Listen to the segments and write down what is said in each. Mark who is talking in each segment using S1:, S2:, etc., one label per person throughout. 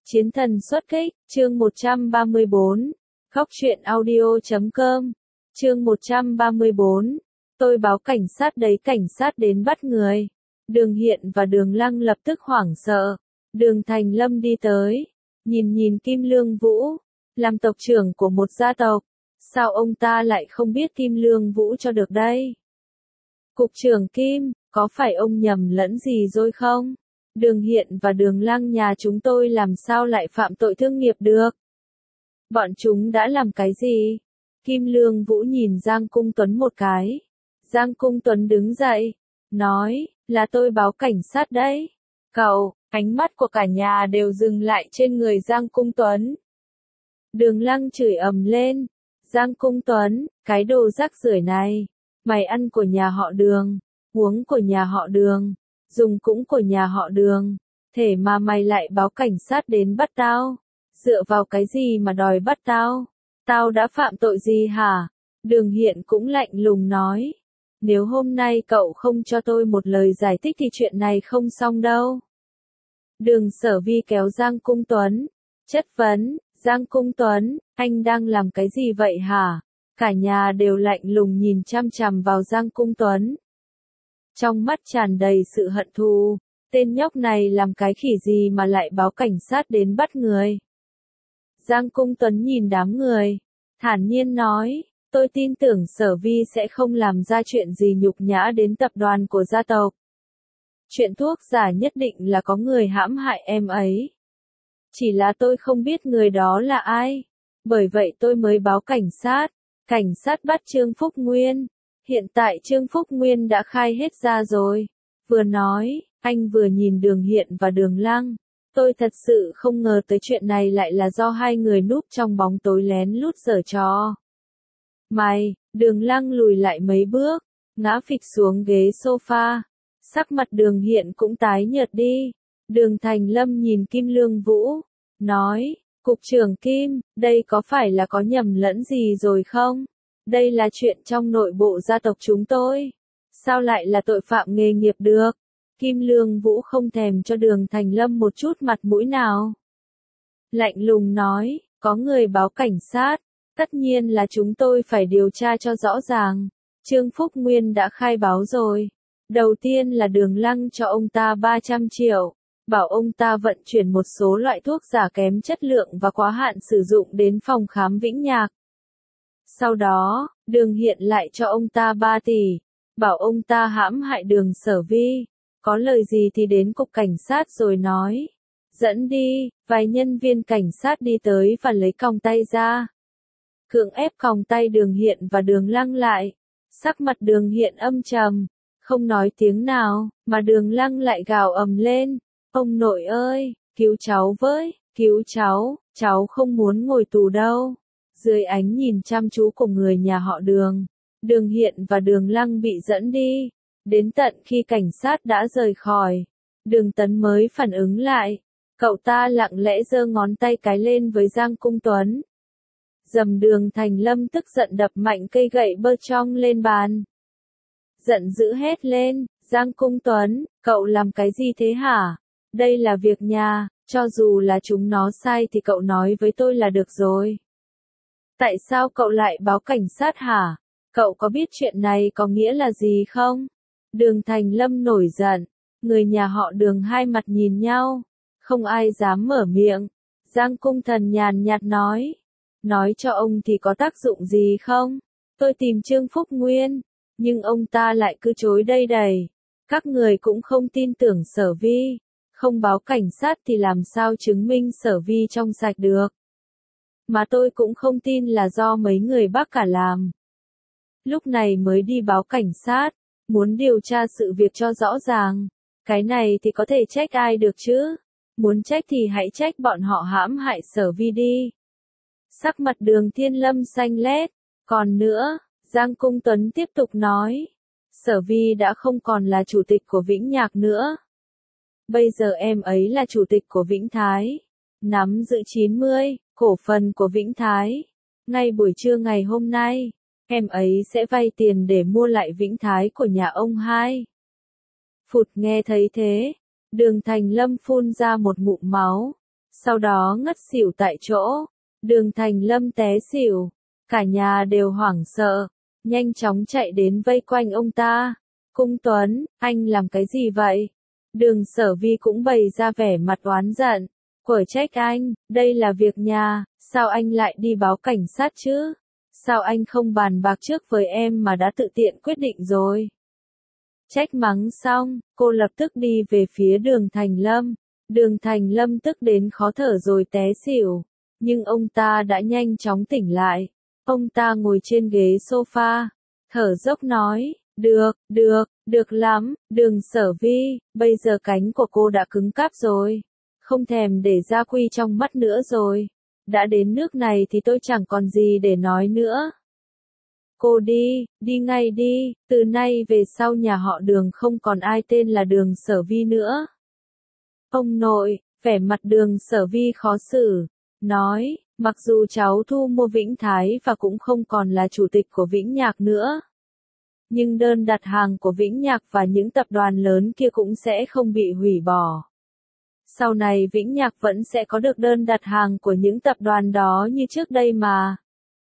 S1: Chiến thần xuất kích, chương 134, Góc truyện audio.com, chương 134, tôi báo cảnh sát đấy, cảnh sát đến bắt người. Đường Hiện và Đường Lăng lập tức hoảng sợ. Đường Thành Lâm đi tới, nhìn Kim Lương Vũ, làm tộc trưởng của một gia tộc, sao ông ta lại không biết Kim Lương Vũ cho được đây? Cục trưởng Kim, có phải ông nhầm lẫn gì rồi không? Đường Hiện và Đường Lăng nhà chúng tôi làm sao lại phạm tội thương nghiệp được? Bọn chúng đã làm cái gì? Kim Lương Vũ nhìn Giang Cung Tuấn một cái. Giang Cung Tuấn đứng dậy, nói, là tôi báo cảnh sát đấy. Cậu, ánh mắt của cả nhà đều dừng lại trên người Giang Cung Tuấn. Đường Lăng chửi ầm lên, Giang Cung Tuấn, cái đồ rác rưởi này, mày ăn của nhà họ Đường, uống của nhà họ Đường, dùng cũng của nhà họ Đường, thế mà mày lại báo cảnh sát đến bắt tao, dựa vào cái gì mà đòi bắt tao, tao đã phạm tội gì hả? Đường Hiện cũng lạnh lùng nói, nếu hôm nay cậu không cho tôi một lời giải thích thì chuyện này không xong đâu. Đường Sở Vi kéo Giang Cung Tuấn, chất vấn, Giang Cung Tuấn, anh đang làm cái gì vậy hả? Cả nhà đều lạnh lùng nhìn chăm chằm vào Giang Cung Tuấn. Trong mắt tràn đầy sự hận thù, tên nhóc này làm cái khỉ gì mà lại báo cảnh sát đến bắt người. Giang Cung Tuấn nhìn đám người, thản nhiên nói, tôi tin tưởng Sở Vi sẽ không làm ra chuyện gì nhục nhã đến tập đoàn của gia tộc. Chuyện thuốc giả nhất định là có người hãm hại em ấy. Chỉ là tôi không biết người đó là ai, bởi vậy tôi mới báo cảnh sát. Cảnh sát bắt Trương Phúc Nguyên. Hiện tại Trương Phúc Nguyên đã khai hết ra rồi. Vừa nói, anh vừa nhìn Đường Hiện và Đường Lăng. Tôi thật sự không ngờ tới chuyện này lại là do hai người núp trong bóng tối lén lút giở trò. Mày, Đường Lăng lùi lại mấy bước, ngã phịch xuống ghế sofa. Sắc mặt Đường Hiện cũng tái nhợt đi. Đường Thành Lâm nhìn Kim Lương Vũ, nói, Cục trưởng Kim, đây có phải là có nhầm lẫn gì rồi không? Đây là chuyện trong nội bộ gia tộc chúng tôi. Sao lại là tội phạm nghề nghiệp được? Kim Lương Vũ không thèm cho Đường Thành Lâm một chút mặt mũi nào. Lạnh lùng nói, có người báo cảnh sát, tất nhiên là chúng tôi phải điều tra cho rõ ràng. Trương Phúc Nguyên đã khai báo rồi. Đầu tiên là Đường Lăng cho ông ta 300 triệu. Bảo ông ta vận chuyển một số loại thuốc giả kém chất lượng và quá hạn sử dụng đến phòng khám Vĩnh Nhạc. Sau đó, Đường Hiện lại cho ông ta 3 tỷ, bảo ông ta hãm hại Đường Sở Vi. Có lời gì thì đến cục cảnh sát rồi nói. Dẫn đi, vài nhân viên cảnh sát đi tới và lấy còng tay ra. Cưỡng ép còng tay Đường Hiện và Đường Lăng lại. Sắc mặt Đường Hiện âm trầm, không nói tiếng nào, mà Đường Lăng lại gào ầm lên. Ông nội ơi, cứu cháu với, cứu cháu không muốn ngồi tù đâu. Dưới ánh nhìn chăm chú của người nhà họ Đường, Đường Hiện và Đường Lăng bị dẫn đi. Đến tận khi cảnh sát đã rời khỏi, Đường Tấn mới phản ứng lại. Cậu ta lặng lẽ giơ ngón tay cái lên với Giang Cung Tuấn. Dầm. Đường Thành Lâm tức giận đập mạnh cây gậy bơ trong lên bàn. Giận dữ hét lên, Giang Cung Tuấn, cậu làm cái gì thế hả? Đây là việc nhà, cho dù là chúng nó sai thì cậu nói với tôi là được rồi. Tại sao cậu lại báo cảnh sát hả? Cậu có biết chuyện này có nghĩa là gì không? Đường Thành Lâm nổi giận, người nhà họ Đường hai mặt nhìn nhau, không ai dám mở miệng. Giang Cung Thần nhàn nhạt nói cho ông thì có tác dụng gì không? Tôi tìm Trương Phúc Nguyên, nhưng ông ta lại cứ chối đây đầy. Các người cũng không tin tưởng Sở Vi. Không báo cảnh sát thì làm sao chứng minh Sở Vi trong sạch được. Mà tôi cũng không tin là do mấy người bác cả làm. Lúc này mới đi báo cảnh sát, muốn điều tra sự việc cho rõ ràng. Cái này thì có thể trách ai được chứ? Muốn trách thì hãy trách bọn họ hãm hại Sở Vi đi. Sắc mặt Đường Thiên Lâm xanh lét. Còn nữa, Giang Cung Tuấn tiếp tục nói. Sở Vi đã không còn là chủ tịch của Vĩnh Nhạc nữa. Bây giờ em ấy là chủ tịch của Vĩnh Thái, nắm giữ 90 cổ phần của Vĩnh Thái. Ngay buổi trưa ngày hôm nay, em ấy sẽ vay tiền để mua lại Vĩnh Thái của nhà ông hai. Phụt, nghe thấy thế, Đường Thành Lâm phun ra một ngụm máu. sau đó ngất xỉu tại chỗ. Đường Thành Lâm té xỉu, cả nhà đều hoảng sợ, nhanh chóng chạy đến vây quanh ông ta. Cung Tuấn, anh làm cái gì vậy? Đường Sở Vi cũng bày ra vẻ mặt oán giận, quở trách anh, đây là việc nhà, sao anh lại đi báo cảnh sát chứ? Sao anh không bàn bạc trước với em mà đã tự tiện quyết định rồi? Trách mắng xong, cô lập tức đi về phía Đường Thành Lâm. Đường Thành Lâm tức đến khó thở rồi té xỉu, nhưng ông ta đã nhanh chóng tỉnh lại. Ông ta ngồi trên ghế sofa, thở dốc nói, được lắm, Đường Sở Vi, bây giờ cánh của cô đã cứng cáp rồi, không thèm để gia quy trong mắt nữa rồi. Đã đến nước này thì tôi chẳng còn gì để nói nữa. Cô đi ngay đi, từ nay về sau nhà họ Đường không còn ai tên là Đường Sở Vi nữa. Ông nội, vẻ mặt Đường Sở Vi khó xử, nói, mặc dù cháu thu mua Vĩnh Thái và cũng không còn là chủ tịch của Vĩnh Nhạc nữa, nhưng đơn đặt hàng của Vĩnh Nhạc và những tập đoàn lớn kia cũng sẽ không bị hủy bỏ. Sau này Vĩnh Nhạc vẫn sẽ có được đơn đặt hàng của những tập đoàn đó như trước đây mà.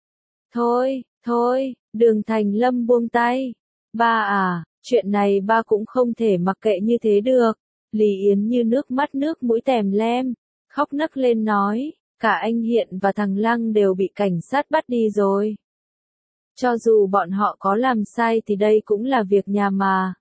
S1: Thôi, Đường Thành Lâm buông tay. Ba à, chuyện này ba cũng không thể mặc kệ như thế được. Lý Yến Như nước mắt nước mũi tèm lem, khóc nấc lên nói, cả anh Hiện và thằng Lăng đều bị cảnh sát bắt đi rồi. Cho dù bọn họ có làm sai thì đây cũng là việc nhà mà.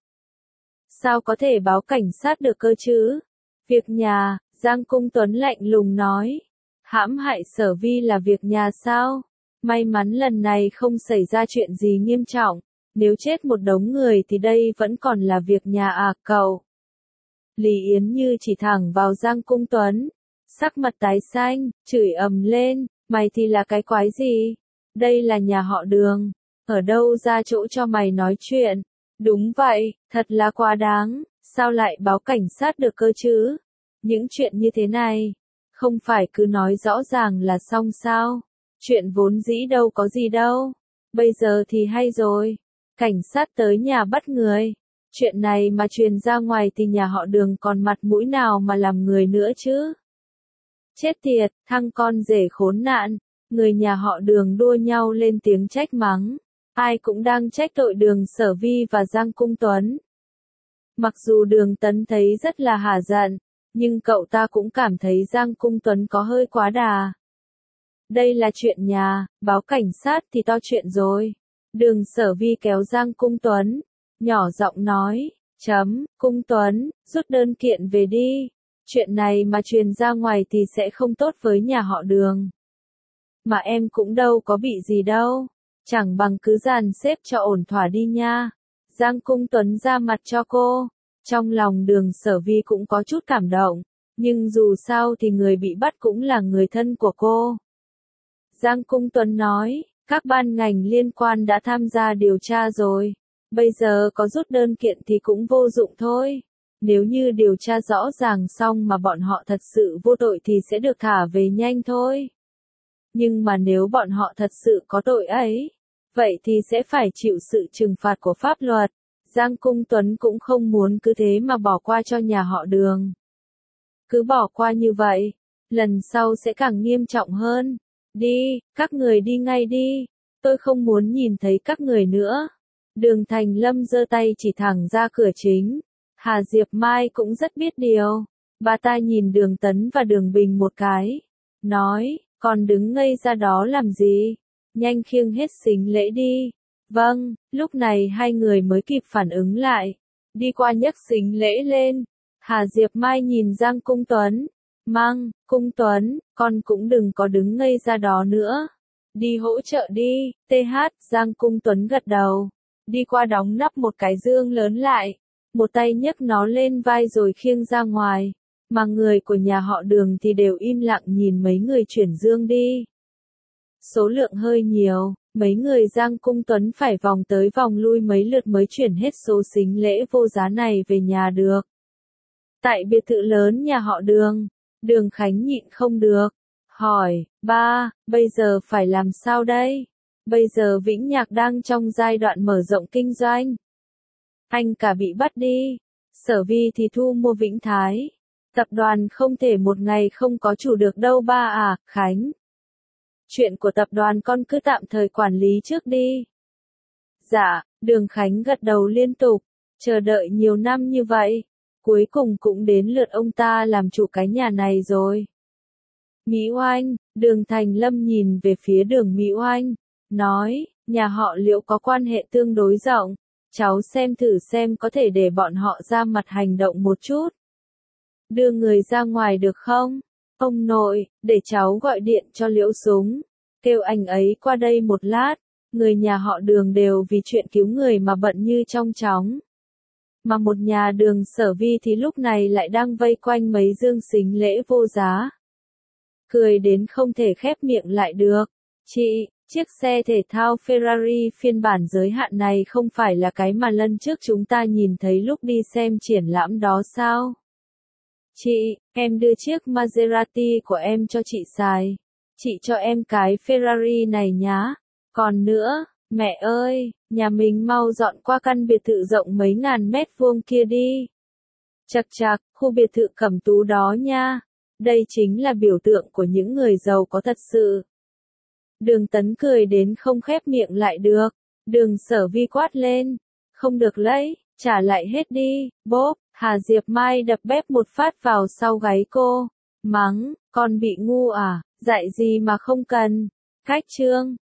S1: Sao có thể báo cảnh sát được cơ chứ? Việc nhà, Giang Cung Tuấn lạnh lùng nói. Hãm hại Sở Vi là việc nhà sao? May mắn lần này không xảy ra chuyện gì nghiêm trọng. Nếu chết một đống người thì đây vẫn còn là việc nhà à cậu. Lý Yến Như chỉ thẳng vào Giang Cung Tuấn. Sắc mặt tái xanh, chửi ầm lên. Mày thì là cái quái gì? Đây là nhà họ Đường. Ở đâu ra chỗ cho mày nói chuyện? Đúng vậy, thật là quá đáng. Sao lại báo cảnh sát được cơ chứ? Những chuyện như thế này, không phải cứ nói rõ ràng là xong sao? Chuyện vốn dĩ đâu có gì đâu. Bây giờ thì hay rồi. Cảnh sát tới nhà bắt người. Chuyện này mà truyền ra ngoài thì nhà họ Đường còn mặt mũi nào mà làm người nữa chứ? Chết tiệt, thằng con rể khốn nạn. Người nhà họ Đường đua nhau lên tiếng trách mắng. Ai cũng đang trách tội Đường Sở Vi và Giang Cung Tuấn. Mặc dù Đường Tấn thấy rất là hả giận, nhưng cậu ta cũng cảm thấy Giang Cung Tuấn có hơi quá đà. Đây là chuyện nhà, báo cảnh sát thì to chuyện rồi. Đường Sở Vi kéo Giang Cung Tuấn, nhỏ giọng nói, Cung Tuấn, rút đơn kiện về đi. Chuyện này mà truyền ra ngoài thì sẽ không tốt với nhà họ Đường. Mà em cũng đâu có bị gì đâu. Chẳng bằng cứ dàn xếp cho ổn thỏa đi nha. Giang Cung Tuấn ra mặt cho cô. Trong lòng Đường Sở Vi cũng có chút cảm động. Nhưng dù sao thì người bị bắt cũng là người thân của cô. Giang Cung Tuấn nói, các ban ngành liên quan đã tham gia điều tra rồi. Bây giờ có rút đơn kiện thì cũng vô dụng thôi. Nếu như điều tra rõ ràng xong mà bọn họ thật sự vô tội thì sẽ được thả về nhanh thôi. Nhưng mà nếu bọn họ thật sự có tội ấy, vậy thì sẽ phải chịu sự trừng phạt của pháp luật. Giang Cung Tuấn cũng không muốn cứ thế mà bỏ qua cho nhà họ Đường. Cứ bỏ qua như vậy, lần sau sẽ càng nghiêm trọng hơn. Đi, các người đi ngay đi, tôi không muốn nhìn thấy các người nữa. Đường Thành Lâm giơ tay chỉ thẳng ra cửa chính. Hà Diệp Mai cũng rất biết điều. Bà ta nhìn Đường Tấn và Đường Bình một cái. Nói, còn đứng ngây ra đó làm gì? Nhanh khiêng hết sính lễ đi. Vâng, lúc này hai người mới kịp phản ứng lại. Đi qua nhấc sính lễ lên. Hà Diệp Mai nhìn Giang Cung Tuấn. Cung Tuấn, con cũng đừng có đứng ngây ra đó nữa. Đi hỗ trợ đi, Giang Cung Tuấn gật đầu. Đi qua đóng nắp một cái dương lớn lại. Một tay nhấc nó lên vai rồi khiêng ra ngoài. Mà người của nhà họ Đường thì đều im lặng nhìn mấy người chuyển dương đi. Số lượng hơi nhiều, mấy người Giang Cung Tuấn phải vòng tới vòng lui mấy lượt mới chuyển hết số sính lễ vô giá này về nhà được. Tại biệt thự lớn nhà họ Đường, Đường Khánh nhịn không được. Hỏi, ba, bây giờ phải làm sao đây? Bây giờ Vĩnh Nhạc đang trong giai đoạn mở rộng kinh doanh. Anh cả bị bắt đi. Sở Vi thì thu mua Vĩnh Thái. Tập đoàn không thể một ngày không có chủ được đâu ba à, Khánh. Chuyện của tập đoàn con cứ tạm thời quản lý trước đi. Dạ, Đường Khánh gật đầu liên tục, chờ đợi nhiều năm như vậy, cuối cùng cũng đến lượt ông ta làm chủ cái nhà này rồi. Mỹ Oanh, Đường Thành Lâm nhìn về phía Đường Mỹ Oanh, nói, nhà họ Liễu có quan hệ tương đối rộng, cháu xem thử xem có thể để bọn họ ra mặt hành động một chút. Đưa người ra ngoài được không? Ông nội, để cháu gọi điện cho Liễu Súng, kêu anh ấy qua đây một lát, người nhà họ Đường đều vì chuyện cứu người mà bận như trong chóng. Mà một nhà Đường Sở Vi thì lúc này lại đang vây quanh mấy dương xính lễ vô giá. Cười đến không thể khép miệng lại được. Chị, chiếc xe thể thao Ferrari phiên bản giới hạn này không phải là cái mà lần trước chúng ta nhìn thấy lúc đi xem triển lãm đó sao? Chị, em đưa chiếc Maserati của em cho chị xài. Chị cho em cái Ferrari này nhá. Còn nữa, mẹ ơi, nhà mình mau dọn qua căn biệt thự rộng mấy ngàn mét vuông kia đi. Chật chạc, khu biệt thự Cẩm Tú đó nha. Đây chính là biểu tượng của những người giàu có thật sự. Đường Tấn cười đến không khép miệng lại được. Đường Sở Vi quát lên. Không được lấy, trả lại hết đi, bốp. Hà Diệp Mai đập bép một phát vào sau gáy cô. Mắng, con bị ngu à, dạy gì mà không cần. Khách trương.